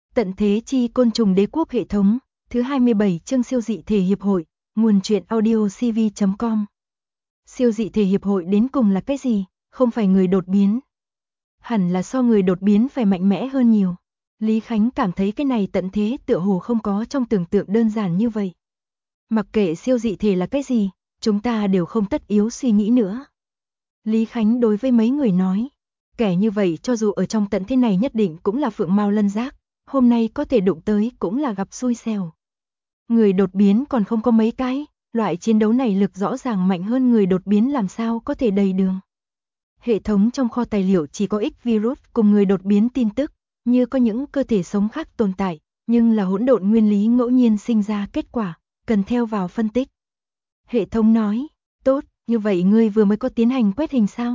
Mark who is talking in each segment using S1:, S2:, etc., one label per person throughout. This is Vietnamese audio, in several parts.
S1: Tận thế chi côn trùng đế quốc hệ thống, thứ 27 chương siêu dị thể hiệp hội, nguồn truyện audio cv.com. Siêu dị thể hiệp hội đến cùng là cái gì? Không phải người đột biến. Hẳn là so người đột biến phải mạnh mẽ hơn nhiều. Lý Khánh cảm thấy cái này tận thế tựa hồ không có trong tưởng tượng đơn giản như vậy. Mặc kệ siêu dị thể là cái gì, chúng ta đều không tất yếu suy nghĩ nữa. Lý Khánh đối với mấy người nói, kẻ như vậy cho dù ở trong tận thế này nhất định cũng là phượng mao lân giác, hôm nay có thể đụng tới cũng là gặp xui xẻo. Người đột biến còn không có mấy cái, loại chiến đấu này lực rõ ràng mạnh hơn người đột biến làm sao có thể đầy đường. Hệ thống trong kho tài liệu chỉ có X virus cùng người đột biến tin tức, như có những cơ thể sống khác tồn tại, nhưng là hỗn độn nguyên lý ngẫu nhiên sinh ra kết quả, cần theo vào phân tích. Hệ thống nói, tốt, như vậy ngươi vừa mới có tiến hành quét hình sao?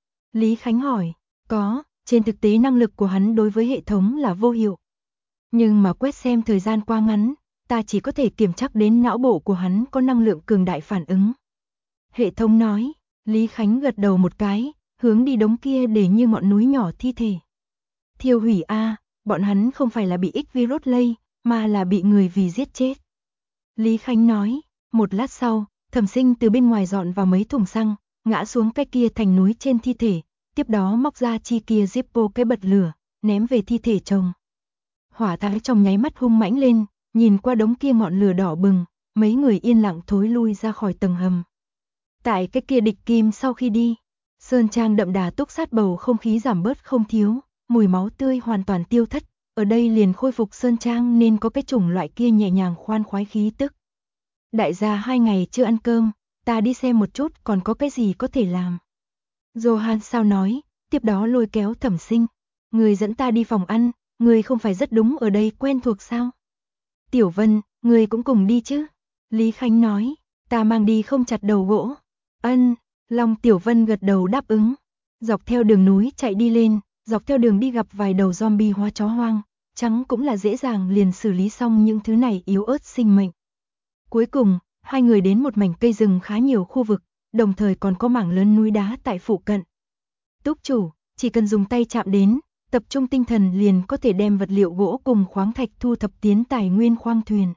S1: Lý Khánh hỏi, có, trên thực tế năng lực của hắn đối với hệ thống là vô hiệu. Nhưng mà quét xem thời gian qua ngắn, ta chỉ có thể kiểm chắc đến não bộ của hắn có năng lượng cường đại phản ứng. Hệ thống nói, Lý Khánh gật đầu một cái, hướng đi đống kia để như ngọn núi nhỏ thi thể. Thiêu hủy a, bọn hắn không phải là bị X virus lây, mà là bị người vì giết chết. Lý Khánh nói, một lát sau, Thẩm Sinh từ bên ngoài dọn vào mấy thùng xăng, ngã xuống cái kia thành núi trên thi thể, tiếp đó móc ra chi kia Zippo cái bật lửa, ném về thi thể chồng. Hỏa thái trong nháy mắt hung mãnh lên, nhìn qua đống kia ngọn lửa đỏ bừng, mấy người yên lặng thối lui ra khỏi tầng hầm. Tại cái kia địch kim sau khi đi, sơn trang đậm đà túc sát bầu không khí giảm bớt không thiếu, mùi máu tươi hoàn toàn tiêu thất, ở đây liền khôi phục sơn trang nên có cái chủng loại kia nhẹ nhàng khoan khoái khí tức. Đại gia 2 ngày chưa ăn cơm, ta đi xem một chút còn có cái gì có thể làm. Johan sao nói, tiếp đó lôi kéo Thẩm Sinh, người dẫn ta đi phòng ăn, người không phải rất đúng ở đây quen thuộc sao? Tiểu Vân, người cũng cùng đi chứ? Lý Khánh nói, ta mang đi không chặt đầu gỗ. Ân, Long Tiểu Vân gật đầu đáp ứng. Dọc theo đường núi chạy đi lên, dọc theo đường đi gặp vài đầu zombie hóa chó hoang, trắng cũng là dễ dàng liền xử lý xong những thứ này yếu ớt sinh mệnh. Cuối cùng, hai người đến một mảnh cây rừng khá nhiều khu vực, đồng thời còn có mảng lớn núi đá tại phụ cận. Túc chủ, chỉ cần dùng tay chạm đến, tập trung tinh thần liền có thể đem vật liệu gỗ cùng khoáng thạch thu thập tiến tài nguyên khoang thuyền.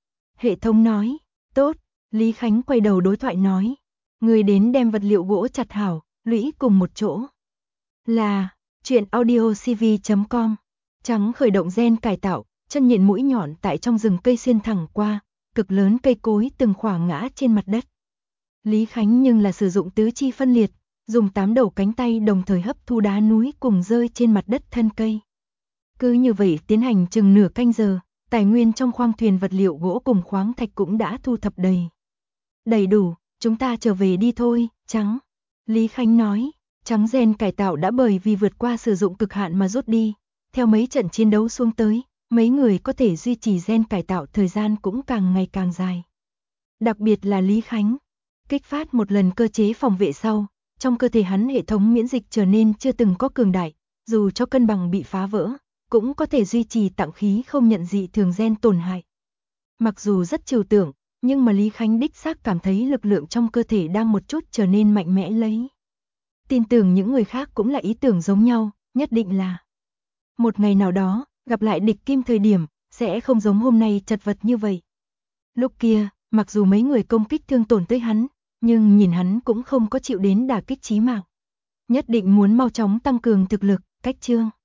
S1: Hệ thống nói, tốt, Lý Khánh quay đầu đối thoại nói, người đến đem vật liệu gỗ chặt hảo, lũy cùng một chỗ. Là, chuyện audio cv.com, trắng khởi động gen cải tạo, chân nhện mũi nhọn tại trong rừng cây xuyên thẳng qua, cực lớn cây cối từng khoảng ngã trên mặt đất. Lý Khánh nhưng là sử dụng tứ chi phân liệt, dùng 8 đầu cánh tay đồng thời hấp thu đá núi cùng rơi trên mặt đất thân cây. Cứ như vậy tiến hành chừng nửa canh giờ, tài nguyên trong khoang thuyền vật liệu gỗ cùng khoáng thạch cũng đã thu thập đầy. Đầy đủ, chúng ta trở về đi thôi, trắng. Lý Khánh nói, trắng gen cải tạo đã bởi vì vượt qua sử dụng cực hạn mà rút đi. Theo mấy trận chiến đấu xuống tới, mấy người có thể duy trì gen cải tạo thời gian cũng càng ngày càng dài. Đặc biệt là Lý Khánh, kích phát một lần cơ chế phòng vệ sau, trong cơ thể hắn hệ thống miễn dịch trở nên chưa từng có cường đại, dù cho cân bằng bị phá vỡ, cũng có thể duy trì tạng khí không nhận dị thường gen tổn hại. Mặc dù rất trừu tượng, nhưng mà Lý Khánh đích xác cảm thấy lực lượng trong cơ thể đang một chút trở nên mạnh mẽ lấy. Tin tưởng những người khác cũng là ý tưởng giống nhau, nhất định là một ngày nào đó, gặp lại địch kim thời điểm, sẽ không giống hôm nay chật vật như vậy. Lúc kia, mặc dù mấy người công kích thương tổn tới hắn, nhưng nhìn hắn cũng không có chịu đến đả kích chí mạng. Nhất định muốn mau chóng tăng cường thực lực, cách chương.